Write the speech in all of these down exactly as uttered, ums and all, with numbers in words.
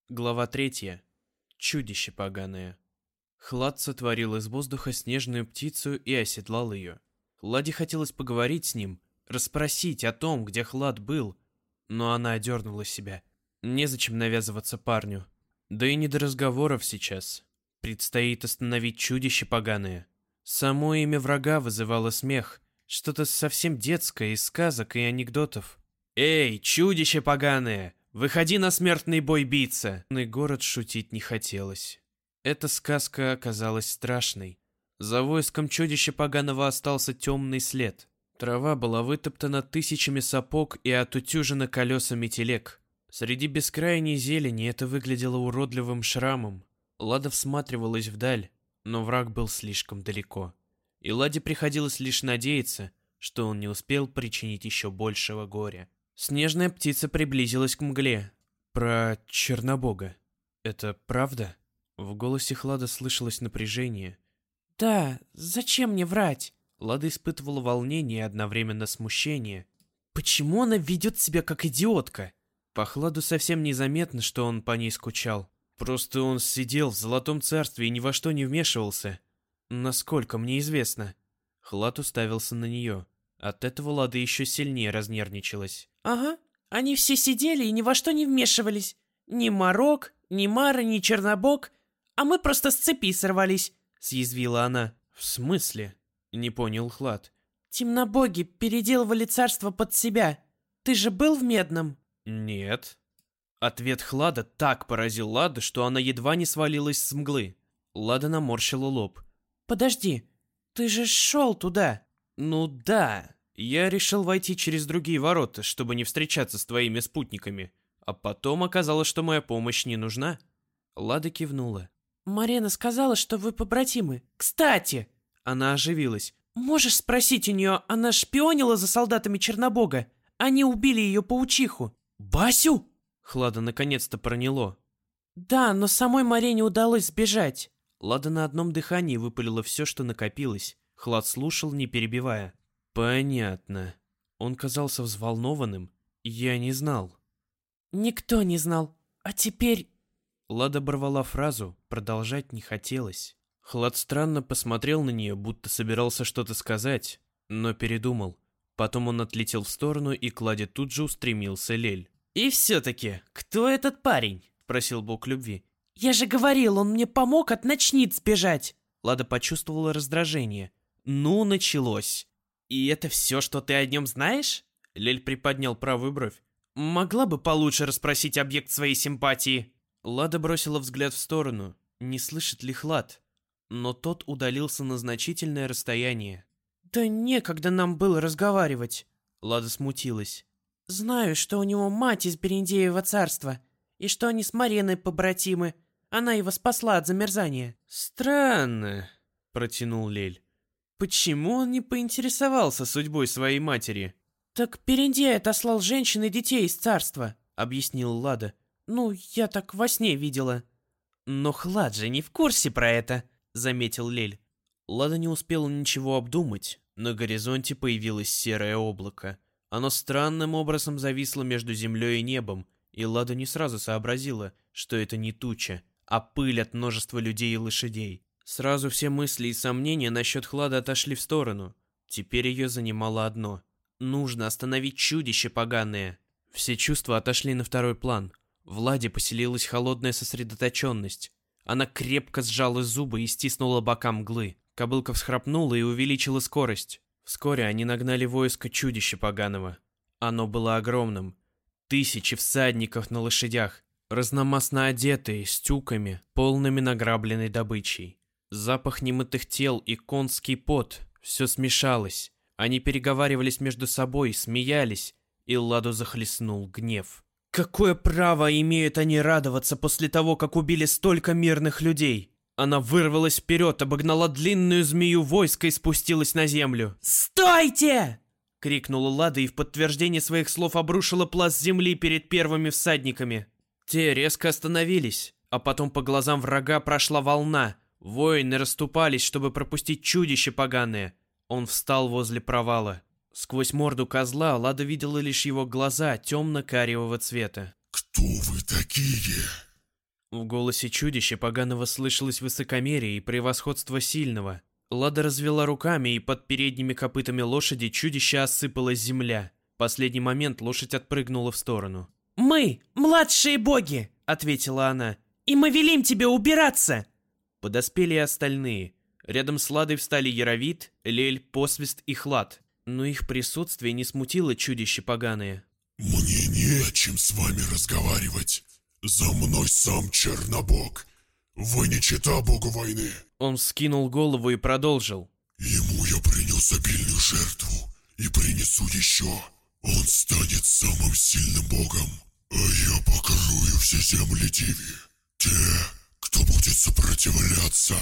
Глава третья. Чудище поганое. Хлад сотворил из воздуха снежную птицу и оседлал ее. Ладе хотелось поговорить с ним, расспросить о том, где Хлад был, но она одернула себя. Незачем навязываться парню. Да и не до разговоров сейчас. Предстоит остановить чудище поганое. Само имя врага вызывало смех. Что-то совсем детское из сказок и анекдотов. «Эй, чудище поганое! Выходи на смертный бой биться!» На город шутить не хотелось. Эта сказка оказалась страшной. За войском чудища поганого остался темный след. Трава была вытоптана тысячами сапог и отутюжена колесами телег. Среди бескрайней зелени это выглядело уродливым шрамом. Лада всматривалась вдаль, но враг был слишком далеко. И Ладе приходилось лишь надеяться, что он не успел причинить еще большего горя. Снежная птица приблизилась к мгле. Про Чернобога. Это правда? В голосе Хлада слышалось напряжение. «Да, зачем мне врать?» Лада испытывала волнение и одновременно смущение. «Почему она ведет себя как идиотка?» По Хладу совсем незаметно, что он по ней скучал. Просто он сидел в Золотом Царстве и ни во что не вмешивался. Насколько мне известно. Хлад уставился на нее. От этого Лада еще сильнее разнервничалась. «Ага, они все сидели и ни во что не вмешивались. Ни Марок, ни Мара, ни Чернобог. А мы просто с цепи сорвались», — съязвила она. «В смысле?» — не понял Хлад. «Темнобоги переделывали царство под себя. Ты же был в Медном?» «Нет». Ответ Хлада так поразил Ладу, что она едва не свалилась с мглы. Лада наморщила лоб. «Подожди, ты же шел туда». «Ну да, я решил войти через другие ворота, чтобы не встречаться с твоими спутниками. А потом оказалось, что моя помощь не нужна». Лада кивнула. «Марена сказала, что вы побратимы. Кстати!» Она оживилась. «Можешь спросить у нее, она шпионила за солдатами Чернобога? Они убили ее паучиху». «Басю?» Хлада наконец-то проняло. «Да, но самой Марене удалось сбежать». Лада на одном дыхании выпалила все, что накопилось. Хлад слушал, не перебивая. «Понятно». Он казался взволнованным. Я не знал. «Никто не знал. А теперь...» Лада оборвала фразу, продолжать не хотелось. Хлад странно посмотрел на нее, будто собирался что-то сказать, но передумал. Потом он отлетел в сторону, и к Ладе тут же устремился Лель. «И все-таки, кто этот парень?» — спросил бог любви. «Я же говорил, он мне помог от ночниц сбежать!» Лада почувствовала раздражение. «Ну, началось!» «И это все, что ты о нем знаешь?» Лель приподнял правую бровь. «Могла бы получше расспросить объект своей симпатии?» Лада бросила взгляд в сторону. Не слышит ли Хлад? Но тот удалился на значительное расстояние. «Да некогда нам было разговаривать!» Лада смутилась. «Знаю, что у него мать из Берендеева царства, и что они с Мареной побратимы. Она его спасла от замерзания». «Странно», — протянул Лель. «Почему он не поинтересовался судьбой своей матери?» «Так Берендей отослал женщин и детей из царства», — объяснил Лада. «Ну, я так во сне видела». «Но Хлад же не в курсе про это», — заметил Лель. Лада не успела ничего обдумать. На горизонте появилось серое облако. Оно странным образом зависло между землей и небом, и Лада не сразу сообразила, что это не туча, а пыль от множества людей и лошадей. Сразу все мысли и сомнения насчет Хлада отошли в сторону. Теперь ее занимало одно. Нужно остановить чудище поганое. Все чувства отошли на второй план. В Ладе поселилась холодная сосредоточенность. Она крепко сжала зубы и стиснула бока мглы. Кобылка всхрапнула и увеличила скорость. Вскоре они нагнали войско чудища поганого. Оно было огромным. Тысячи всадников на лошадях, разномастно одетые, с тюками, полными награбленной добычей. Запах немытых тел и конский пот — все смешалось. Они переговаривались между собой, смеялись, и Ладу захлестнул гнев. Какое право имеют они радоваться после того, как убили столько мирных людей? Она вырвалась вперед, обогнала длинную змею войска и спустилась на землю. «Стойте!» — крикнула Лада и в подтверждение своих слов обрушила пласт земли перед первыми всадниками. Те резко остановились, а потом по глазам врага прошла волна. Воины расступались, чтобы пропустить чудище поганое. Он встал возле провала. Сквозь морду козла Лада видела лишь его глаза темно-кариевого цвета. «Кто вы такие?» В голосе чудища поганого слышалось высокомерие и превосходство сильного. Лада развела руками, и под передними копытами лошади чудища осыпалась земля. В последний момент лошадь отпрыгнула в сторону. «Мы, младшие боги!» — ответила она. «И мы велим тебе убираться!» Подоспели и остальные. Рядом с Ладой встали Яровит, Лель, Посвист и Хлад. Но их присутствие не смутило чудище поганое. «Мне не о чем с вами разговаривать. За мной сам Чернобог. Вы не чета богу войны». Он вскинул голову и продолжил. «Ему я принес обильную жертву и принесу еще. Он станет самым сильным богом, а я покрою все земли Диви. Те, кто будет сопротивляться,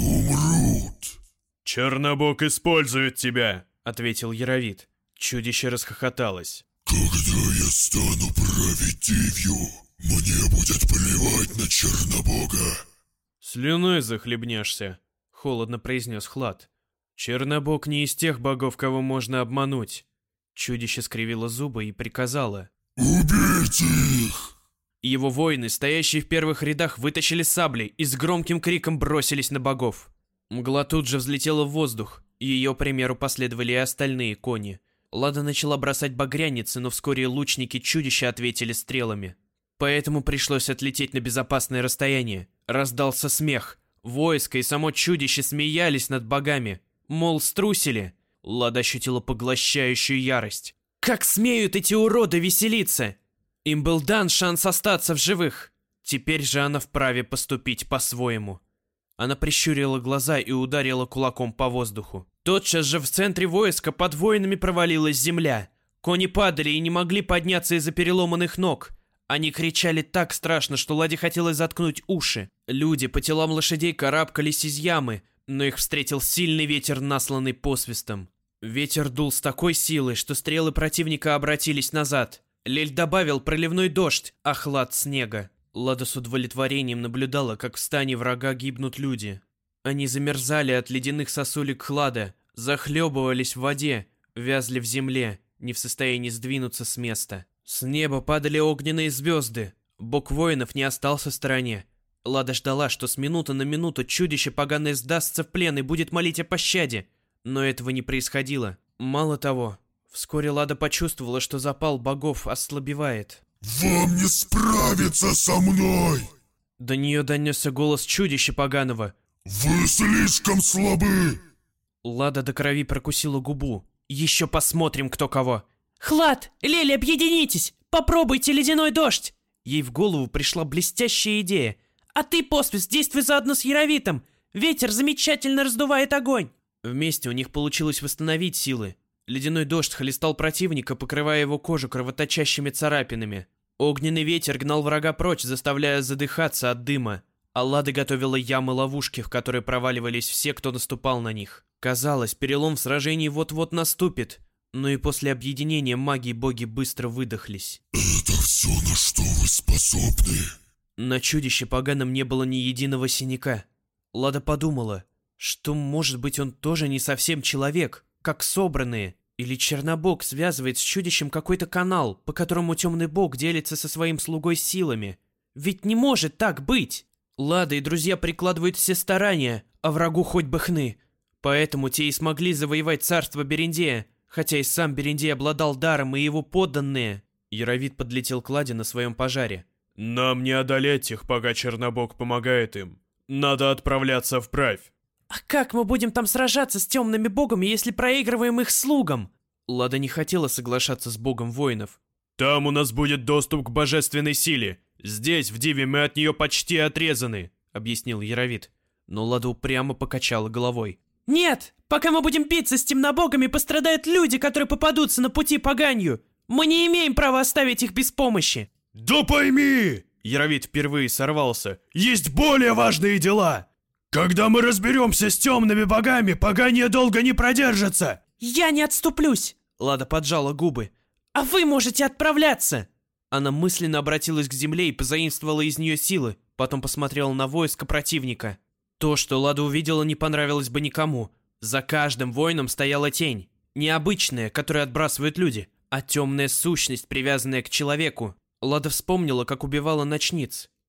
умрут». «Чернобог использует тебя», — ответил Яровит. Чудище расхохоталось. «Когда я стану править Дивью, мне будет плевать на Чернобога». «Слюной захлебнешься», — холодно произнес Хлад. «Чернобог не из тех богов, кого можно обмануть». Чудище скривило зубы и приказало. «Убейте их!» Его воины, стоящие в первых рядах, вытащили сабли и с громким криком бросились на богов. Мгла тут же взлетела в воздух, и ее примеру последовали и остальные кони. Лада начала бросать багряницы, но вскоре лучники чудища ответили стрелами. Поэтому пришлось отлететь на безопасное расстояние. Раздался смех. Войско и само чудище смеялись над богами. Мол, струсили. Лада ощутила поглощающую ярость. Как смеют эти уроды веселиться? Им был дан шанс остаться в живых. Теперь же она вправе поступить по-своему. Она прищурила глаза и ударила кулаком по воздуху. Тотчас же в центре войска под воинами провалилась земля. Кони падали и не могли подняться из-за переломанных ног. Они кричали так страшно, что Ладе хотелось заткнуть уши. Люди по телам лошадей карабкались из ямы, но их встретил сильный ветер, насланный посвистом. Ветер дул с такой силой, что стрелы противника обратились назад. Лель добавил проливной дождь, а Хлад — снега. Лада с удовлетворением наблюдала, как в стане врага гибнут люди. Они замерзали от ледяных сосулек Хлада, захлебывались в воде, вязли в земле, не в состоянии сдвинуться с места. С неба падали огненные звезды. Бог воинов не остался в стороне. Лада ждала, что с минуты на минуту чудище поганое сдастся в плен и будет молить о пощаде. Но этого не происходило. Мало того, вскоре Лада почувствовала, что запал богов ослабевает. «Вам не справиться со мной!» До нее донесся голос чудища поганого. «Вы слишком слабы!» Лада до крови прокусила губу. «Еще посмотрим, кто кого!» «Хлад! Лель, объединитесь! Попробуйте ледяной дождь!» Ей в голову пришла блестящая идея. «А ты, Посвист, действуй заодно с Яровитом! Ветер замечательно раздувает огонь!» Вместе у них получилось восстановить силы. Ледяной дождь хлестал противника, покрывая его кожу кровоточащими царапинами. Огненный ветер гнал врага прочь, заставляя задыхаться от дыма. А Лада готовила ямы-ловушки, в которые проваливались все, кто наступал на них. Казалось, перелом в сражении вот-вот наступит. Но и после объединения маги и боги быстро выдохлись. «Это все, на что вы способны?» На чудище поганом не было ни единого синяка. Лада подумала, что, может быть, он тоже не совсем человек, как собранные. Или Чернобог связывает с чудищем какой-то канал, по которому темный бог делится со своим слугой силами. Ведь не может так быть! Лада и друзья прикладывают все старания, а врагу хоть бы хны. Поэтому те и смогли завоевать царство Берендея, хотя и сам Берендей обладал даром, и его подданные. Яровит подлетел к Ладе на своем пожаре. «Нам не одолеть их, пока Чернобог помогает им. Надо отправляться вправь». «А как мы будем там сражаться с темными богами, если проигрываем их слугам?» Лада не хотела соглашаться с богом воинов. «Там у нас будет доступ к божественной силе. Здесь, в Диве, мы от нее почти отрезаны», — объяснил Яровит. Но Лада упрямо покачала головой. «Нет! Пока мы будем биться с темнобогами, пострадают люди, которые попадутся на пути поганью. Мы не имеем права оставить их без помощи». «Да пойми!» Яровит впервые сорвался. «Есть более важные дела!» «Когда мы разберемся с темными богами, поганье долго не продержится!» «Я не отступлюсь!» Лада поджала губы. «А вы можете отправляться!» Она мысленно обратилась к земле и позаимствовала из нее силы, потом посмотрела на войско противника. То, что Лада увидела, не понравилось бы никому. За каждым воином стояла тень. Не обычная, которую отбрасывают люди, а темная сущность, привязанная к человеку. Лада вспомнила, как убивала ночниц.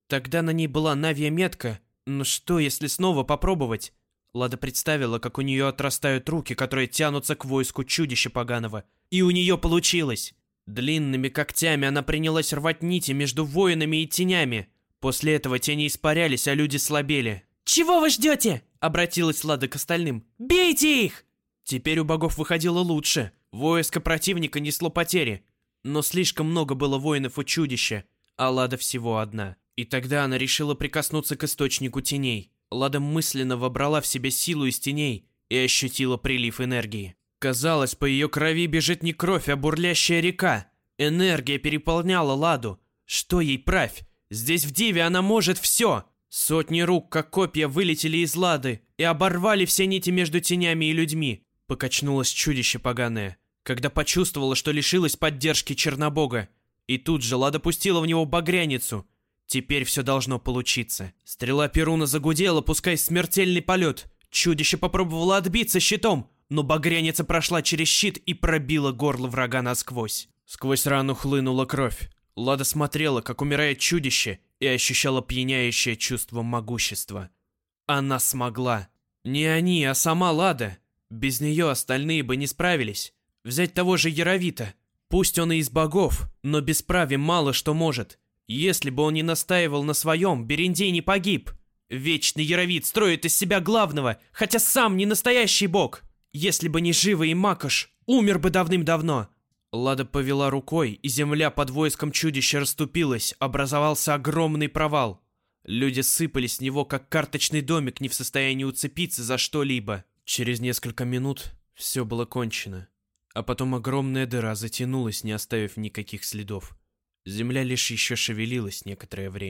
Тогда на ней была Навия-метка, но что, если снова попробовать? Лада представила, как у нее отрастают руки, которые тянутся к войску чудища поганого. И у нее получилось! Длинными когтями она принялась рвать нити между воинами и тенями. После этого тени испарялись, а люди слабели. «Чего вы ждете?» — обратилась Лада к остальным. «Бейте их!» Теперь у богов выходило лучше. Войско противника несло потери. Но слишком много было воинов у чудища, а Лада всего одна. И тогда она решила прикоснуться к источнику теней. Лада мысленно вобрала в себя силу из теней и ощутила прилив энергии. Казалось, по ее крови бежит не кровь, а бурлящая река. Энергия переполняла Ладу. Что ей правь? Здесь в Диве она может все. Сотни рук, как копья, вылетели из Лады и оборвали все нити между тенями и людьми. Покачнулось чудище поганое, когда почувствовала, что лишилась поддержки Чернобога. И тут же Лада пустила в него багряницу. Теперь все должно получиться. Стрела Перуна загудела, пускай смертельный полет. Чудище попробовало отбиться щитом, но багряница прошла через щит и пробила горло врага насквозь. Сквозь рану хлынула кровь. Лада смотрела, как умирает чудище, и ощущала пьяняющее чувство могущества. Она смогла. Не они, а сама Лада. Без нее остальные бы не справились. Взять того же Яровита. Пусть он и из богов, но без прави мало что может. Если бы он не настаивал на своем, Берендей не погиб. Вечный Яровит строит из себя главного, хотя сам не настоящий бог. Если бы не Живый и Макош, умер бы давным-давно. Лада повела рукой, и земля под войском чудища расступилась, образовался огромный провал. Люди сыпались с него, как карточный домик, не в состоянии уцепиться за что-либо. Через несколько минут все было кончено. А потом огромная дыра затянулась, не оставив никаких следов. Земля лишь еще шевелилась некоторое время.